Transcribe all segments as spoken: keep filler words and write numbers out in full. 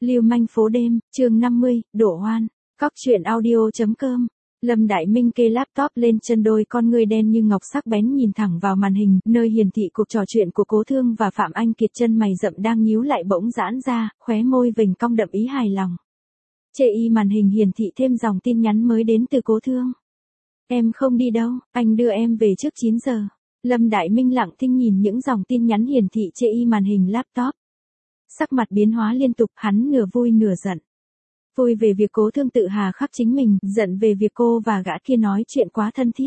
Lưu manh phố đêm, chương năm mươi, đổ oan. Cóc truyện audio chấm com. Lâm Đại Minh kê laptop lên chân, đôi con ngươi đen như ngọc sắc bén nhìn thẳng vào màn hình, nơi hiển thị cuộc trò chuyện của Cố Thương và Phạm Anh Kiệt. Chân mày rậm đang nhíu lại bỗng giãn ra, khóe môi vểnh cong đậm ý hài lòng. Chê y màn hình hiển thị thêm dòng tin nhắn mới đến từ Cố Thương. Em không đi đâu, anh đưa em về trước chín giờ. Lâm Đại Minh lặng thinh nhìn những dòng tin nhắn hiển thị chê y màn hình laptop. Sắc mặt biến hóa liên tục, hắn nửa vui nửa giận. Vui về việc Cố Thương tự hà khắc chính mình, giận về việc cô và gã kia nói chuyện quá thân thiết.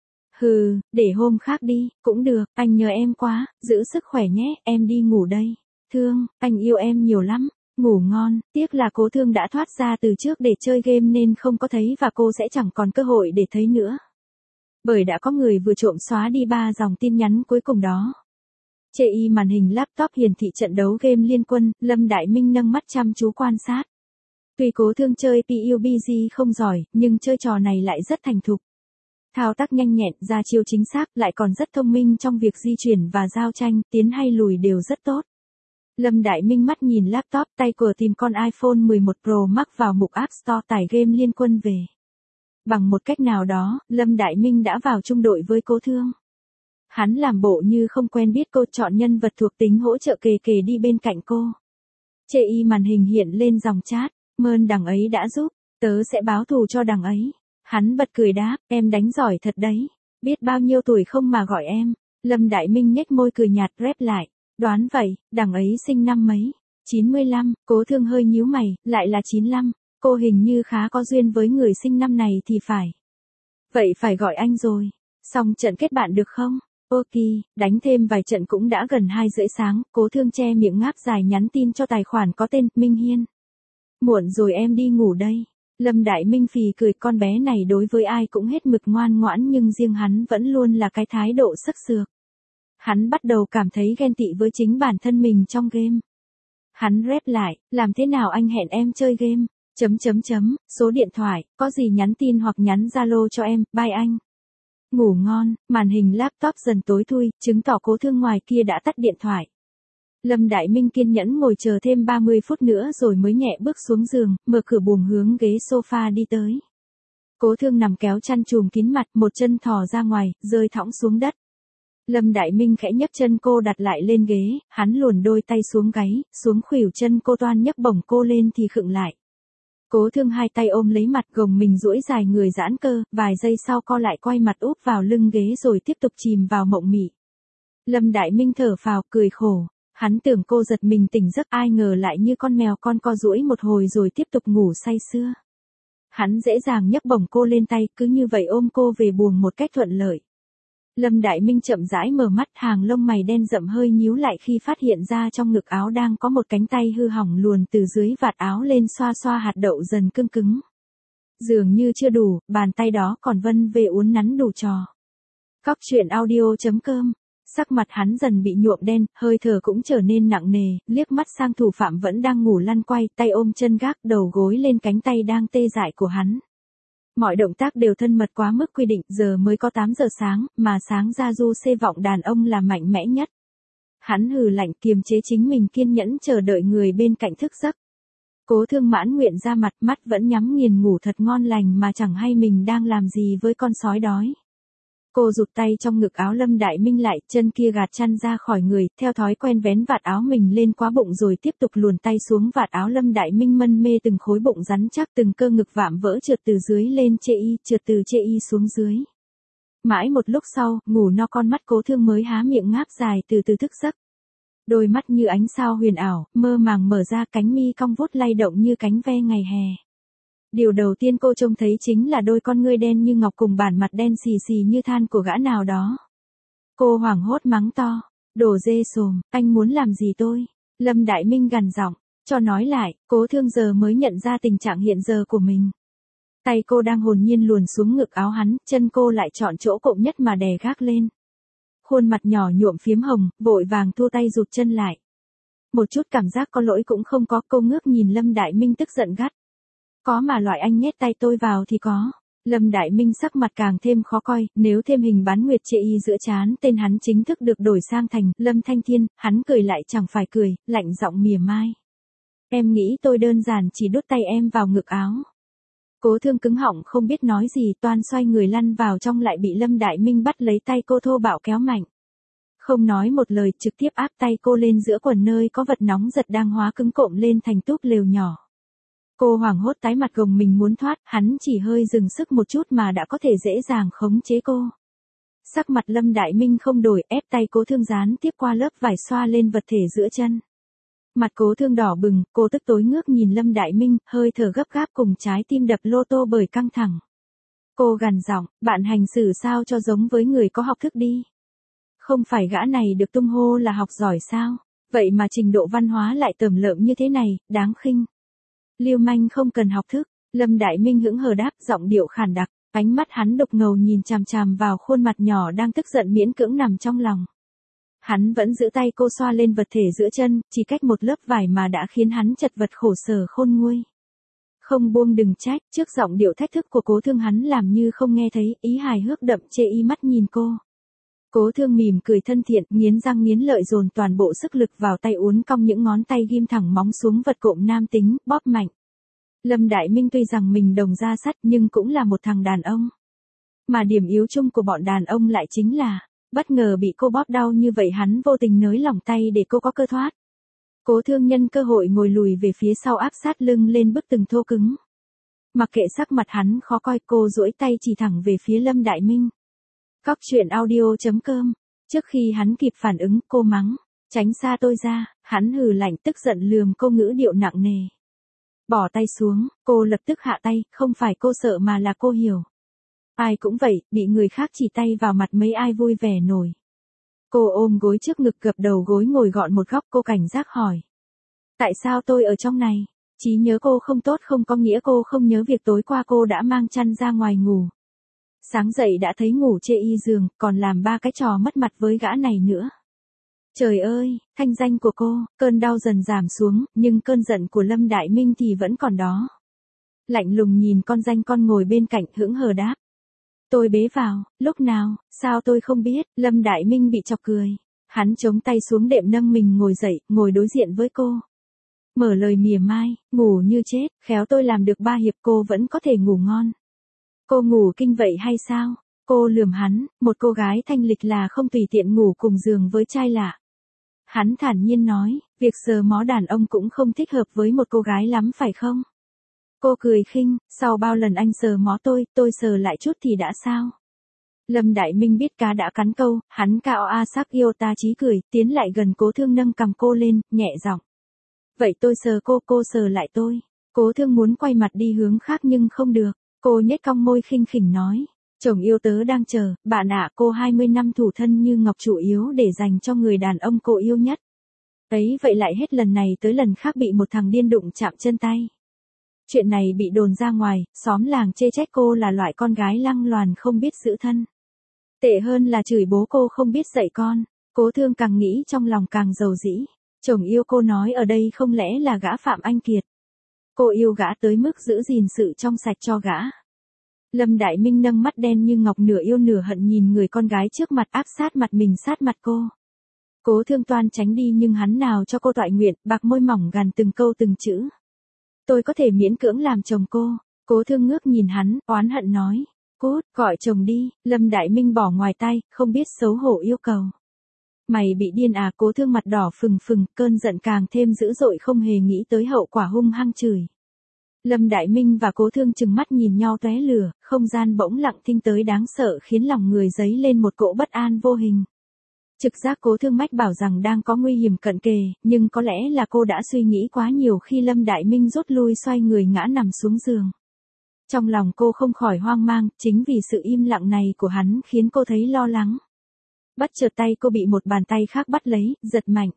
Hừ, để hôm khác đi, cũng được, anh nhớ em quá, giữ sức khỏe nhé, em đi ngủ đây. Thương, anh yêu em nhiều lắm, ngủ ngon. Tiếc là Cố Thương đã thoát ra từ trước để chơi game nên không có thấy và cô sẽ chẳng còn cơ hội để thấy nữa. Bởi đã có người vừa trộm xóa đi ba dòng tin nhắn cuối cùng đó. Chê y màn hình laptop hiển thị trận đấu game liên quân, Lâm Đại Minh nâng mắt chăm chú quan sát. Tuy Cố Thương chơi pê u bê giê không giỏi, nhưng chơi trò này lại rất thành thục. Thao tác nhanh nhẹn, ra chiêu chính xác, lại còn rất thông minh trong việc di chuyển và giao tranh, tiến hay lùi đều rất tốt. Lâm Đại Minh mắt nhìn laptop, tay của tìm con iPhone mười một Pro Max vào mục App Store tải game liên quân về. Bằng một cách nào đó, Lâm Đại Minh đã vào chung đội với Cố Thương. Hắn làm bộ như không quen biết cô, chọn nhân vật thuộc tính hỗ trợ kề kề đi bên cạnh cô. Chê y màn hình hiện lên dòng chat, mơn đằng ấy đã giúp, tớ sẽ báo thù cho đằng ấy. Hắn bật cười đáp, em đánh giỏi thật đấy, biết bao nhiêu tuổi không mà gọi em. Lâm Đại Minh nhếch môi cười nhạt rep lại, đoán vậy, đằng ấy sinh năm mấy? chín mươi lăm, Cố Thương hơi nhíu mày, lại là chín mươi lăm, cô hình như khá có duyên với người sinh năm này thì phải. Vậy phải gọi anh rồi, xong trận kết bạn được không? Ok, đánh thêm vài trận cũng đã gần hai rưỡi sáng, Cố Thương che miệng ngáp dài nhắn tin cho tài khoản có tên Minh Hiên. Muộn rồi em đi ngủ đây. Lâm Đại Minh phì cười, con bé này đối với ai cũng hết mực ngoan ngoãn nhưng riêng hắn vẫn luôn là cái thái độ sắc sược. Hắn bắt đầu cảm thấy ghen tị với chính bản thân mình trong game. Hắn rep lại, làm thế nào anh hẹn em chơi game? Chấm chấm chấm, số điện thoại, có gì nhắn tin hoặc nhắn Zalo cho em, bye anh. Ngủ ngon, màn hình laptop dần tối thui, chứng tỏ Cố Thương ngoài kia đã tắt điện thoại. Lâm Đại Minh kiên nhẫn ngồi chờ thêm ba mươi phút nữa rồi mới nhẹ bước xuống giường, mở cửa buồng hướng ghế sofa đi tới. Cố Thương nằm kéo chăn trùm kín mặt, một chân thò ra ngoài, rơi thõng xuống đất. Lâm Đại Minh khẽ nhấc chân cô đặt lại lên ghế, hắn luồn đôi tay xuống gáy, xuống khuỷu chân cô, toan nhấc bổng cô lên thì khựng lại. Cố Thương hai tay ôm lấy mặt, gồng mình duỗi dài người giãn cơ, vài giây sau co lại quay mặt úp vào lưng ghế rồi tiếp tục chìm vào mộng mị. Lâm Đại Minh thở phào, cười khổ. Hắn tưởng cô giật mình tỉnh giấc, ai ngờ lại như con mèo con co duỗi một hồi rồi tiếp tục ngủ say sưa. Hắn dễ dàng nhấc bổng cô lên tay, cứ như vậy ôm cô về buồng một cách thuận lợi. Lâm Đại Minh chậm rãi mở mắt, hàng lông mày đen rậm hơi nhíu lại khi phát hiện ra trong ngực áo đang có một cánh tay hư hỏng luồn từ dưới vạt áo lên xoa xoa hạt đậu dần cương cứng. Dường như chưa đủ, bàn tay đó còn vân về uốn nắn đủ trò. Cóc truyện audio chấm com. Sắc mặt hắn dần bị nhuộm đen, hơi thở cũng trở nên nặng nề, liếc mắt sang thủ phạm vẫn đang ngủ lăn quay, tay ôm chân gác, đầu gối lên cánh tay đang tê dại của hắn. Mọi động tác đều thân mật quá mức quy định, giờ mới có tám giờ sáng, mà sáng ra du xê vọng đàn ông là mạnh mẽ nhất. Hắn hừ lạnh, kiềm chế chính mình, kiên nhẫn chờ đợi người bên cạnh thức giấc. Cố Thương mãn nguyện ra mặt, mắt vẫn nhắm nghiền ngủ thật ngon lành mà chẳng hay mình đang làm gì với con sói đói. Cô rụt tay trong ngực áo Lâm Đại Minh lại, chân kia gạt chăn ra khỏi người, theo thói quen vén vạt áo mình lên quá bụng rồi tiếp tục luồn tay xuống vạt áo Lâm Đại Minh, mân mê từng khối bụng rắn chắc, từng cơ ngực vạm vỡ trượt từ dưới lên chê y, trượt từ chê y xuống dưới. Mãi một lúc sau, ngủ no con mắt Cố Thương mới há miệng ngáp dài từ từ thức giấc. Đôi mắt như ánh sao huyền ảo, mơ màng mở ra, cánh mi cong vút lay động như cánh ve ngày hè. Điều đầu tiên cô trông thấy chính là đôi con ngươi đen như ngọc cùng bản mặt đen xì xì như than của gã nào đó. Cô hoảng hốt mắng to, đồ dê sồm, anh muốn làm gì tôi? Lâm Đại Minh gằn giọng, cho nói lại. Cố Thương giờ mới nhận ra tình trạng hiện giờ của mình. Tay cô đang hồn nhiên luồn xuống ngực áo hắn, chân cô lại chọn chỗ cộm nhất mà đè gác lên. Khuôn mặt nhỏ nhuộm phiếm hồng, vội vàng thua tay rụt chân lại. Một chút cảm giác có lỗi cũng không có, cô ngước nhìn Lâm Đại Minh tức giận gắt. Có mà loại anh nhét tay tôi vào thì có. Lâm Đại Minh sắc mặt càng thêm khó coi, nếu thêm hình bán nguyệt chê y giữa trán tên hắn chính thức được đổi sang thành Lâm Thanh Thiên, hắn cười lại chẳng phải cười, lạnh giọng mỉa mai. Em nghĩ tôi đơn giản chỉ đút tay em vào ngực áo. Cố Thương cứng họng không biết nói gì, toan xoay người lăn vào trong lại bị Lâm Đại Minh bắt lấy tay cô thô bạo kéo mạnh. Không nói một lời, trực tiếp áp tay cô lên giữa quần nơi có vật nóng giật đang hóa cứng cộm lên thành túp lều nhỏ. Cô hoảng hốt tái mặt gồng mình muốn thoát, hắn chỉ hơi dừng sức một chút mà đã có thể dễ dàng khống chế cô. Sắc mặt Lâm Đại Minh không đổi, ép tay Cố Thương dán tiếp qua lớp vải xoa lên vật thể giữa chân. Mặt Cố Thương đỏ bừng, cô tức tối ngước nhìn Lâm Đại Minh, hơi thở gấp gáp cùng trái tim đập lô tô bởi căng thẳng. Cô gằn giọng, bạn hành xử sao cho giống với người có học thức đi. Không phải gã này được tung hô là học giỏi sao, vậy mà trình độ văn hóa lại tởm lợm như thế này, đáng khinh. Lưu manh không cần học thức, Lâm Đại Minh hững hờ đáp, giọng điệu khàn đặc, ánh mắt hắn đục ngầu nhìn chằm chằm vào khuôn mặt nhỏ đang tức giận miễn cưỡng nằm trong lòng. Hắn vẫn giữ tay cô xoa lên vật thể giữa chân, chỉ cách một lớp vải mà đã khiến hắn chật vật khổ sở khôn nguôi. Không buông đừng trách, trước giọng điệu thách thức của Cố Thương hắn làm như không nghe thấy, ý hài hước đậm chê y mắt nhìn cô. Cố Thương mỉm cười thân thiện, nghiến răng nghiến lợi dồn toàn bộ sức lực vào tay uốn cong những ngón tay ghim thẳng móng xuống vật cộm nam tính, bóp mạnh. Lâm Đại Minh tuy rằng mình đồng da sắt nhưng cũng là một thằng đàn ông. Mà điểm yếu chung của bọn đàn ông lại chính là, bất ngờ bị cô bóp đau như vậy hắn vô tình nới lỏng tay để cô có cơ thoát. Cố Thương nhân cơ hội ngồi lùi về phía sau áp sát lưng lên bức tường thô cứng. Mặc kệ sắc mặt hắn khó coi, cô duỗi tay chỉ thẳng về phía Lâm Đại Minh. Cóc truyện audio chấm com. Trước khi hắn kịp phản ứng, cô mắng, tránh xa tôi ra, hắn hừ lạnh tức giận lườm cô ngữ điệu nặng nề. Bỏ tay xuống, cô lập tức hạ tay, không phải cô sợ mà là cô hiểu. Ai cũng vậy, bị người khác chỉ tay vào mặt mấy ai vui vẻ nổi. Cô ôm gối trước ngực gập đầu gối ngồi gọn một góc, cô cảnh giác hỏi. Tại sao tôi ở trong này? Trí nhớ cô không tốt không có nghĩa cô không nhớ việc tối qua cô đã mang chăn ra ngoài ngủ. Sáng dậy đã thấy ngủ chê y giường, còn làm ba cái trò mất mặt với gã này nữa. Trời ơi, thanh danh của cô, cơn đau dần giảm xuống, nhưng cơn giận của Lâm Đại Minh thì vẫn còn đó. Lạnh lùng nhìn con danh con ngồi bên cạnh hững hờ đáp. Tôi bế vào, lúc nào, sao tôi không biết, Lâm Đại Minh bị chọc cười. Hắn chống tay xuống đệm nâng mình ngồi dậy, ngồi đối diện với cô. Mở lời mỉa mai, ngủ như chết, khéo tôi làm được ba hiệp cô vẫn có thể ngủ ngon. Cô ngủ kinh vậy hay sao? Cô lườm hắn, một cô gái thanh lịch là không tùy tiện ngủ cùng giường với trai lạ. Hắn thản nhiên nói, việc sờ mó đàn ông cũng không thích hợp với một cô gái lắm phải không? Cô cười khinh, sau bao lần anh sờ mó tôi, tôi sờ lại chút thì đã sao? Lâm Đại Minh biết cá đã cắn câu, hắn cao a sắc yêu ta chí cười, tiến lại gần Cố Thương nâng cầm cô lên, nhẹ giọng. Vậy tôi sờ cô, cô sờ lại tôi. Cố Thương muốn quay mặt đi hướng khác nhưng không được. Cô nhếch cong môi khinh khỉnh nói. Chồng yêu tớ đang chờ, bạn ạ, cô hai mươi năm thủ thân như ngọc chủ yếu để dành cho người đàn ông cô yêu nhất. Ấy vậy lại hết lần này tới lần khác bị một thằng điên đụng chạm chân tay. Chuyện này bị đồn ra ngoài, xóm làng chê trách cô là loại con gái lăng loàn không biết giữ thân. Tệ hơn là chửi bố cô không biết dạy con. Cố Thương càng nghĩ trong lòng càng dầu dĩ. Chồng yêu cô nói ở đây không lẽ là gã Phạm Anh Kiệt. Cô yêu gã tới mức giữ gìn sự trong sạch cho gã. Lâm Đại Minh nâng mắt đen như ngọc nửa yêu nửa hận nhìn người con gái trước mặt áp sát mặt mình sát mặt cô. Cố Thương toan tránh đi nhưng hắn nào cho cô toại nguyện, bạc môi mỏng gằn từng câu từng chữ. Tôi có thể miễn cưỡng làm chồng cô. Cố Thương ngước nhìn hắn, oán hận nói. Cút, gọi chồng đi. Lâm Đại Minh bỏ ngoài tay, không biết xấu hổ yêu cầu. Mày bị điên à? Cố Thương mặt đỏ phừng phừng, cơn giận càng thêm dữ dội không hề nghĩ tới hậu quả hung hăng chửi. Lâm Đại Minh và Cố Thương chừng mắt nhìn nhau tóe lửa, không gian bỗng lặng thinh tới đáng sợ khiến lòng người dấy lên một cỗ bất an vô hình. Trực giác Cố Thương mách bảo rằng đang có nguy hiểm cận kề, nhưng có lẽ là cô đã suy nghĩ quá nhiều khi Lâm Đại Minh rút lui xoay người ngã nằm xuống giường. Trong lòng cô không khỏi hoang mang, chính vì sự im lặng này của hắn khiến cô thấy lo lắng. Bất chợt tay cô bị một bàn tay khác bắt lấy, giật mạnh.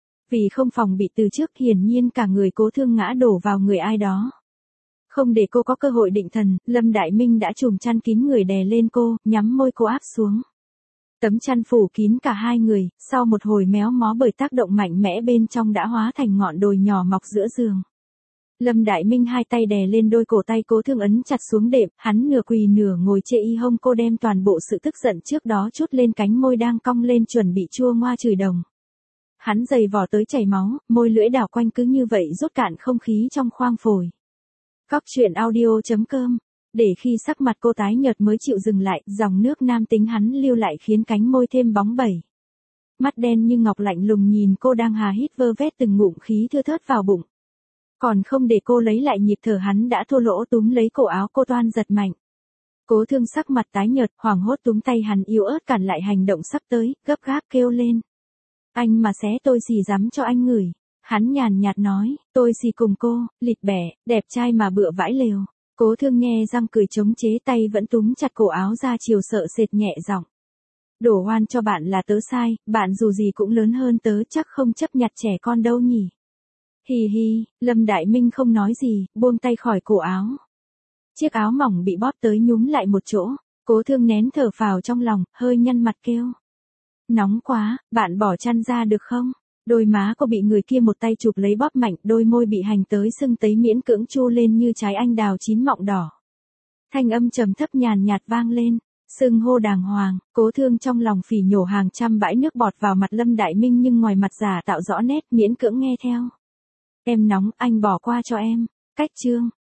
Vì không phòng bị từ trước hiển nhiên cả người Cố Thương ngã đổ vào người ai đó. Không để cô có cơ hội định thần, Lâm Đại Minh đã trùm chăn kín người đè lên cô, nhắm môi cô áp xuống. Tấm chăn phủ kín cả hai người, sau một hồi méo mó bởi tác động mạnh mẽ bên trong đã hóa thành ngọn đồi nhỏ mọc giữa giường. Lâm Đại Minh hai tay đè lên đôi cổ tay Cố Thương ấn chặt xuống đệm, hắn nửa quỳ nửa ngồi chê y hông cô đem toàn bộ sự tức giận trước đó trút lên cánh môi đang cong lên chuẩn bị chua ngoa chửi đồng. Hắn giày vò tới chảy máu, môi lưỡi đảo quanh cứ như vậy rút cạn không khí trong khoang phổi. Cóc truyện audio chấm com. Để khi sắc mặt cô tái nhợt mới chịu dừng lại, dòng nước nam tính hắn lưu lại khiến cánh môi thêm bóng bẩy. Mắt đen như ngọc lạnh lùng nhìn cô đang hà hít vơ vét từng ngụm khí thưa thớt vào bụng. Còn không để cô lấy lại nhịp thở hắn đã thô lỗ túm lấy cổ áo cô toan giật mạnh. Cố Thương sắc mặt tái nhợt, hoảng hốt túm tay hắn yếu ớt cản lại hành động sắp tới, gấp gáp kêu lên. Anh mà xé tôi xì dắm cho anh ngửi. Hắn nhàn nhạt nói, tôi xì cùng cô, lịt bẻ, đẹp trai mà bựa vãi lều. Cố Thương nghe răng cười chống chế tay vẫn túm chặt cổ áo ra chiều sợ sệt nhẹ giọng. Đổ oan cho bạn là tớ sai, bạn dù gì cũng lớn hơn tớ chắc không chấp nhặt trẻ con đâu nhỉ. Hì hì, Lâm Đại Minh không nói gì, buông tay khỏi cổ áo. Chiếc áo mỏng bị bóp tới nhúm lại một chỗ, Cố Thương nén thở phào trong lòng, hơi nhăn mặt kêu. Nóng quá, bạn bỏ chăn ra được không? Đôi má cô bị người kia một tay chụp lấy bóp mạnh, đôi môi bị hành tới sưng tấy miễn cưỡng chu lên như trái anh đào chín mọng đỏ. Thanh âm trầm thấp nhàn nhạt vang lên, sưng hô đàng hoàng, Cố Thương trong lòng phỉ nhổ hàng trăm bãi nước bọt vào mặt Lâm Đại Minh nhưng ngoài mặt giả tạo rõ nét miễn cưỡng nghe theo. Em nóng, anh bỏ qua cho em. Cách chương.